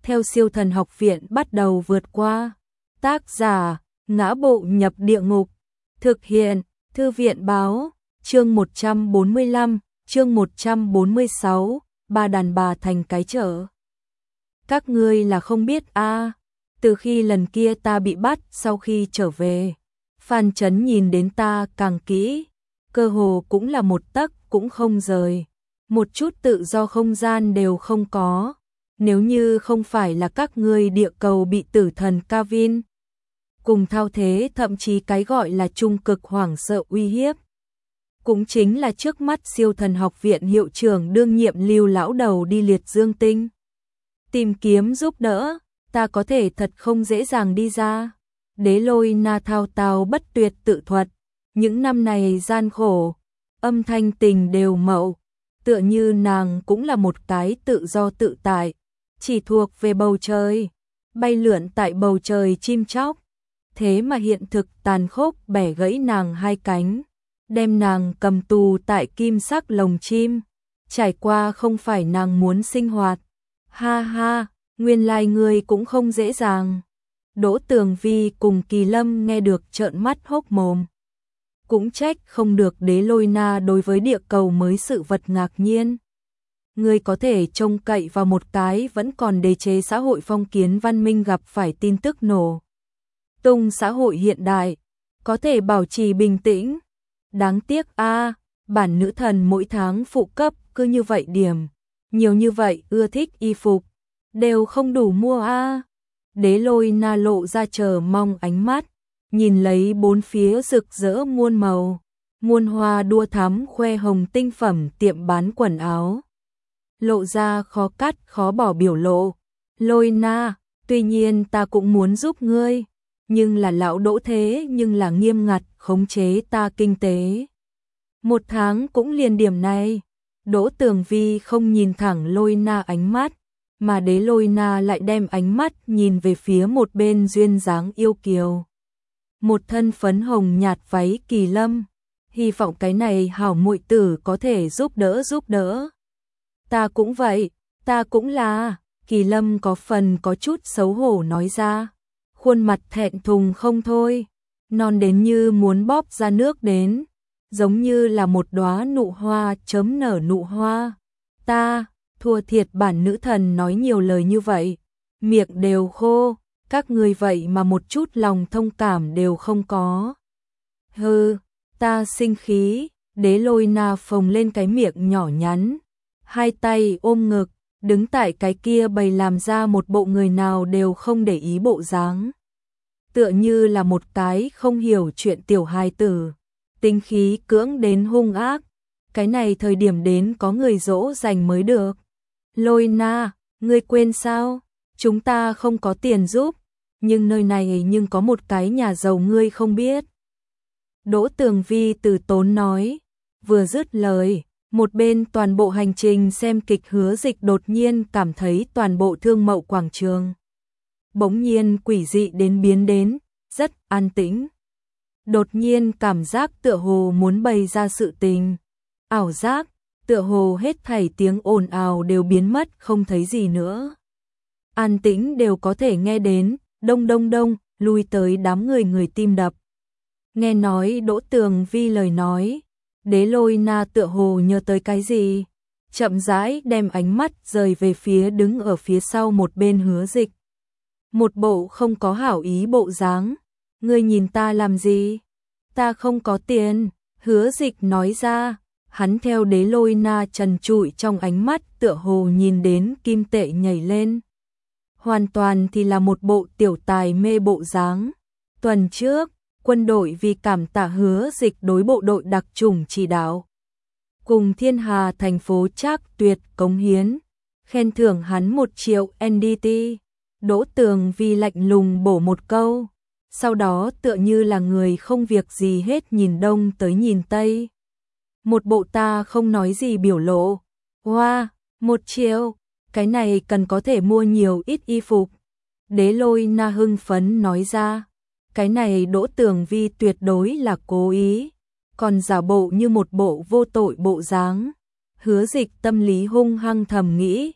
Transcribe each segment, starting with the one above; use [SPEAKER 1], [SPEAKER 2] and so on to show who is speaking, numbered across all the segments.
[SPEAKER 1] theo Siêu Thần Học Viện bắt đầu vượt qua. Tác giả: Ngã Bộ Nhập Địa Ngục. Thực hiện: Thư viện báo. Chương 145, chương 146, ba đàn bà thành cái chợ. Các ngươi là không biết a, từ khi lần kia ta bị bắt sau khi trở về, Phan Chấn nhìn đến ta càng kỹ, cơ hồ cũng là một tấc cũng không rời, một chút tự do không gian đều không có. Nếu như không phải là các ngươi địa cầu bị tử thần Kavin cùng thao thế, thậm chí cái gọi là trung cực hoảng sợ uy hiếp, cũng chính là trước mắt Siêu Thần Học Viện hiệu trưởng đương nhiệm Lưu lão đầu đi liệt dương tinh tìm kiếm giúp đỡ, ta có thể thật không dễ dàng đi ra. Đế Lôi Na thao thao bất tuyệt tự thuật, những năm này gian khổ, âm thanh tình đều mậu, tựa như nàng cũng là một cái tự do tự tại, chỉ thuộc về bầu trời, bay lượn tại bầu trời chim chóc. Thế mà hiện thực tàn khốc bẻ gãy nàng hai cánh, đem nàng cầm tù tại kim sắc lồng chim, trải qua không phải nàng muốn sinh hoạt. Ha ha, nguyên lai ngươi cũng không dễ dàng. Đỗ Tường Vi cùng Kỳ Lâm nghe được trợn mắt hốc mồm. Cũng trách không được Đế Lôi Na đối với địa cầu mới sự vật ngạc nhiên. Ngươi có thể trông cậy vào một cái vẫn còn đế chế xã hội phong kiến văn minh gặp phải tin tức nổ tung xã hội hiện đại, có thể bảo trì bình tĩnh. Đáng tiếc a, bản nữ thần mỗi tháng phụ cấp cứ như vậy điểm, nhiều như vậy ưa thích y phục, đều không đủ mua a. Đế Lôi Na lộ ra chờ mong ánh mắt, nhìn lấy bốn phía rực rỡ muôn màu, muôn hoa đua thắm khoe hồng tinh phẩm tiệm bán quần áo. Lộ ra khó cắt khó bỏ biểu lộ. Lôi Na, tuy nhiên ta cũng muốn giúp ngươi, nhưng là lão Đỗ thế nhưng là nghiêm ngặt khống chế ta kinh tế. Một tháng cũng liền điểm này. Đỗ Tường Vi không nhìn thẳng Lôi Na ánh mắt, mà Đế Lôi Na lại đem ánh mắt nhìn về phía một bên duyên dáng yêu kiều, một thân phấn hồng nhạt váy Kỳ Lâm, hy vọng cái này hảo muội tử có thể giúp đỡ. Ta cũng vậy, ta cũng là. Kỳ Lâm có phần có chút xấu hổ nói ra, khuôn mặt thẹn thùng không thôi, non đến như muốn bóp ra nước đến, giống như là một đóa nụ hoa chớm nở nụ hoa. Ta thua thiệt bản nữ thần nói nhiều lời như vậy, miệng đều khô, các người vậy mà một chút lòng thông cảm đều không có. Hừ, ta sinh khí. Đế Lôi Na phồng lên cái miệng nhỏ nhắn, hai tay ôm ngực, đứng tại cái kia bày làm ra một bộ người nào đều không để ý bộ dáng, tựa như là một cái không hiểu chuyện tiểu hài tử, tính khí cưỡng đến hung ác. Cái này thời điểm đến có người dỗ dành mới được. Lôi Na, ngươi quên sao? Chúng ta không có tiền giúp, nhưng nơi này nhưng có một cái nhà giàu ngươi không biết. Đỗ Tường Vi từ tốn nói, vừa dứt lời, một bên toàn bộ hành trình xem kịch Hứa Dịch đột nhiên cảm thấy toàn bộ Thương Mậu quảng trường bỗng nhiên quỷ dị đến biến đến rất an tĩnh. Đột nhiên cảm giác tựa hồ muốn bày ra sự tình, ảo giác, tựa hồ hết thảy tiếng ồn ào đều biến mất không thấy gì nữa. An tĩnh đều có thể nghe đến, đông đông đông, lui tới đám người tim đập. Nghe nói Đỗ Tường Vi lời nói, Đế Lôi Na tựa hồ nhớ tới cái gì, chậm rãi đem ánh mắt rời về phía đứng ở phía sau một bên Hứa Dịch. Một bộ không có hảo ý bộ dáng. Ngươi nhìn ta làm gì? Ta không có tiền. Hứa Dịch nói ra, hắn theo Đế Lôi Na trần trụi trong ánh mắt tựa hồ nhìn đến kim tệ nhảy lên. Hoàn toàn thì là một bộ tiểu tài mê bộ dáng. Tuần trước, quân đội vì cảm tạ Hứa Dịch đối bộ đội đặc chủng chỉ đạo, cùng Thiên Hà thành phố Trác Tuyệt cống hiến, khen thưởng hắn 1 triệu NDT. Đỗ Tường Vi lạnh lùng bổ một câu, sau đó tựa như là người không việc gì hết nhìn đông tới nhìn tây. Một bộ ta không nói gì biểu lộ. Wow, 1 triệu, cái này cần có thể mua nhiều ít y phục. Đế Lôi Na hưng phấn nói ra, cái này Đỗ Tường Vi tuyệt đối là cố ý, còn giả bộ như một bộ vô tội bộ dáng. Hứa Dịch tâm lý hung hăng thầm nghĩ,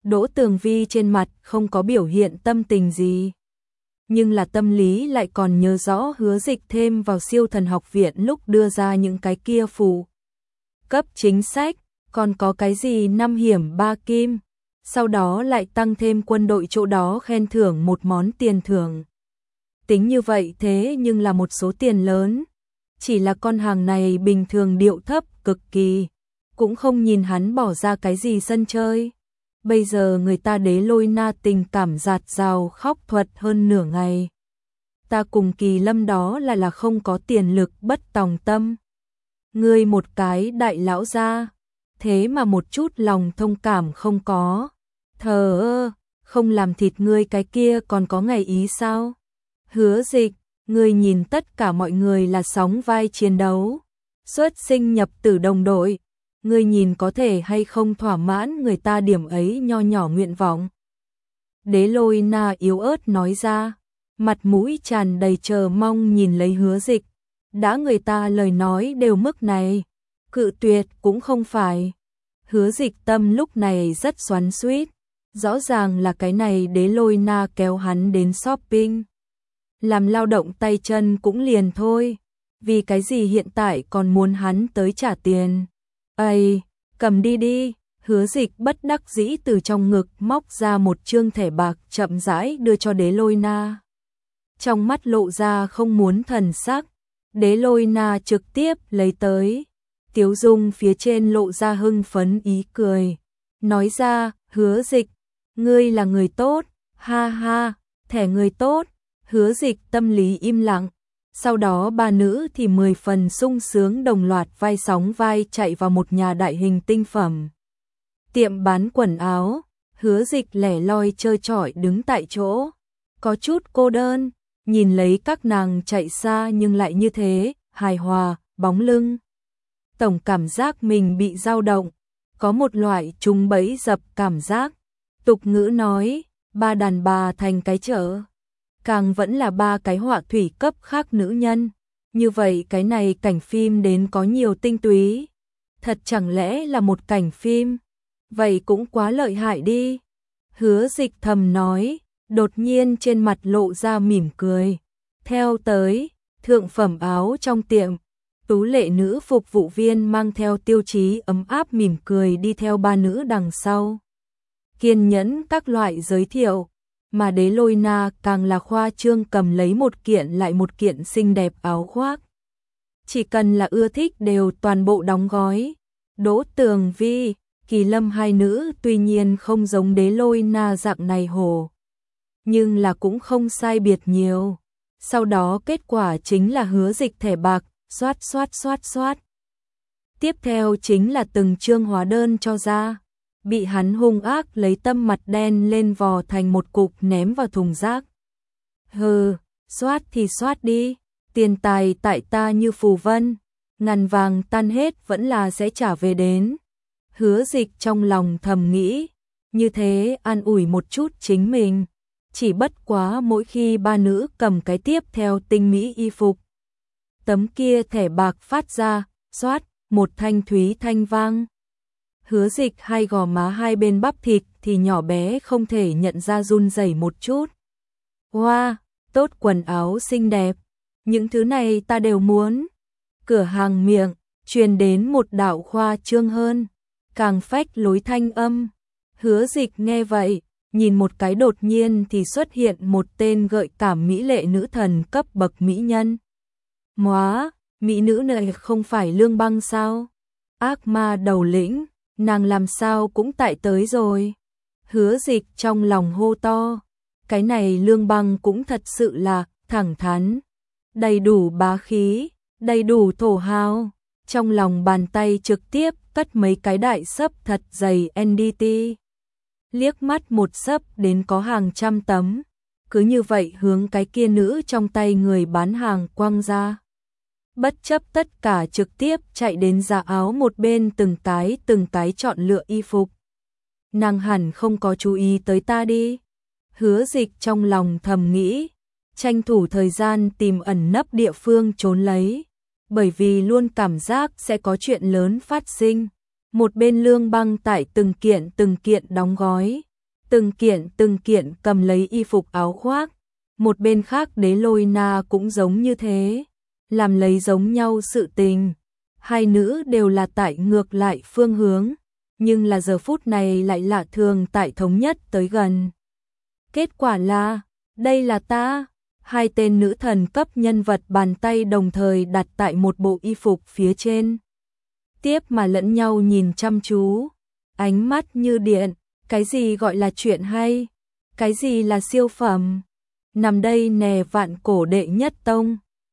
[SPEAKER 1] Đỗ Tường Vi trên mặt không có biểu hiện tâm tình gì. Nhưng là tâm lý lại còn nhớ rõ Hứa Dịch thêm vào Siêu Thần Học Viện lúc đưa ra những cái kia phù cấp chính sách, còn có cái gì 5 hiểm 3 kim, sau đó lại tăng thêm quân đội chỗ đó khen thưởng một món tiền thưởng. Tính như vậy thế nhưng là một số tiền lớn, chỉ là con hàng này bình thường điệu thấp cực kỳ, cũng không nhìn hắn bỏ ra cái gì sân chơi. Bây giờ người ta Đế Lôi Na tình cảm dạt dào khóc thuật hơn nửa ngày. Ta cùng Kỳ Lâm đó là không có tiền lực bất tòng tâm. Ngươi một cái đại lão gia, thế mà một chút lòng thông cảm không có. Thờ ơ, không làm thịt ngươi cái kia còn có ngày ý sao? Hứa Dịch, ngươi nhìn tất cả mọi người là sóng vai chiến đấu, xuất sinh nhập tử đồng đội. Ngươi nhìn có thể hay không thỏa mãn người ta điểm ấy nho nhỏ nguyện vọng. Đế Lôi Na yếu ớt nói ra, mặt mũi tràn đầy chờ mong nhìn lấy Hứa Dịch. Đã người ta lời nói đều mức này, cự tuyệt cũng không phải. Hứa Dịch tâm lúc này rất xoắn xuýt, rõ ràng là cái này Đế Lôi Na kéo hắn đến shopping. Làm lao động tay chân cũng liền thôi, vì cái gì hiện tại còn muốn hắn tới trả tiền. Ây, cầm đi đi. Hứa Dịch bất đắc dĩ từ trong ngực móc ra một trương thẻ bạc chậm rãi đưa cho Đế Lôi Na. Trong mắt lộ ra không muốn thần sắc, Đế Lôi Na trực tiếp lấy tới. Tiếu dung phía trên lộ ra hưng phấn ý cười. Nói ra, Hứa Dịch, ngươi là người tốt, ha ha, thẻ người tốt. Hứa Dịch tâm lý im lặng. Sau đó ba nữ thì 10 phần sung sướng đồng loạt vai sóng vai chạy vào một nhà đại hình tinh phẩm tiệm bán quần áo. Hứa Dịch lẻ loi trơ trọi đứng tại chỗ, có chút cô đơn, nhìn lấy các nàng chạy xa nhưng lại như thế, hài hòa, bóng lưng. Tổng cảm giác mình bị dao động, có một loại trúng bẫy dập cảm giác. Tục ngữ nói, ba đàn bà thành cái chợ, càng vẫn là ba cái họa thủy cấp khác nữ nhân. Như vậy cái này cảnh phim đến có nhiều tinh túy. Thật chẳng lẽ là một cảnh phim? Vậy cũng quá lợi hại đi. Hứa Dịch thầm nói, đột nhiên trên mặt lộ ra mỉm cười. Theo tới, thượng phẩm áo trong tiệm, tú lệ nữ phục vụ viên mang theo tiêu chí ấm áp mỉm cười đi theo ba nữ đằng sau. Kiên nhẫn các loại giới thiệu, mà Đế Lôi Na càng là khoa trương cầm lấy một kiện lại một kiện xinh đẹp áo khoác. Chỉ cần là ưa thích đều toàn bộ đóng gói. Đỗ Tường Vi, Kỳ Lâm hai nữ tuy nhiên không giống Đế Lôi Na dạng này hồ, nhưng là cũng không sai biệt nhiều. Sau đó kết quả chính là Hứa Dịch thẻ bạc, xoát xoát xoát xoát. Tiếp theo chính là từng chương hóa đơn cho ra, bị hắn hung ác lấy tâm mặt đen lên vò thành một cục ném vào thùng rác. Hừ, xoát thì xoát đi, tiền tài tại ta như phù vân, ngàn vàng tan hết vẫn là sẽ trả về đến. Hứa Dịch trong lòng thầm nghĩ, như thế an ủi một chút chính mình. Chỉ bất quá mỗi khi ba nữ cầm cái tiếp theo tinh mỹ y phục, tấm kia thẻ bạc phát ra, xoát, một thanh thúy thanh vang. Hứa Dịch hai gò má hai bên bắp thịt thì nhỏ bé không thể nhận ra run rẩy một chút. Wow, tốt quần áo xinh đẹp, những thứ này ta đều muốn. Cửa hàng miệng, truyền đến một đạo khoa trương hơn, càng phách lối thanh âm. Hứa Dịch nghe vậy, nhìn một cái đột nhiên thì xuất hiện một tên gợi cảm mỹ lệ nữ thần cấp bậc mỹ nhân. Móa, mỹ nữ này không phải Lương Băng sao? Ác ma đầu lĩnh, nàng làm sao cũng tại tới rồi. Hứa Dịch trong lòng hô to, cái này Lương Băng cũng thật sự là thẳng thắn, đầy đủ bá khí, đầy đủ thổ hào. Trong lòng bàn tay trực tiếp cất mấy cái đại xấp thật dày NDT. Liếc mắt một xấp đến có hàng trăm tấm, cứ như vậy hướng cái kia nữ trong tay người bán hàng quăng ra. Bất chấp tất cả trực tiếp chạy đến giá áo một bên từng cái chọn lựa y phục. Nàng hẳn không có chú ý tới ta đi. Hứa Dịch trong lòng thầm nghĩ, tranh thủ thời gian tìm ẩn nấp địa phương trốn lấy, bởi vì luôn cảm giác sẽ có chuyện lớn phát sinh. Một bên Lương Băng tại từng kiện đóng gói, từng kiện cầm lấy y phục áo khoác. Một bên khác Đế Lôi Na cũng giống như thế, làm lấy giống nhau sự tình. Hai nữ đều là tại ngược lại phương hướng, nhưng là giờ phút này lại lạ thường tại thống nhất tới gần. Kết quả là, đây là ta. Hai tên nữ thần cấp nhân vật bàn tay đồng thời đặt tại một bộ y phục phía trên. Tiếp mà lẫn nhau nhìn chăm chú, ánh mắt như điện, cái gì gọi là chuyện hay, cái gì là siêu phẩm. Nằm đây nè vạn cổ đệ nhất tông.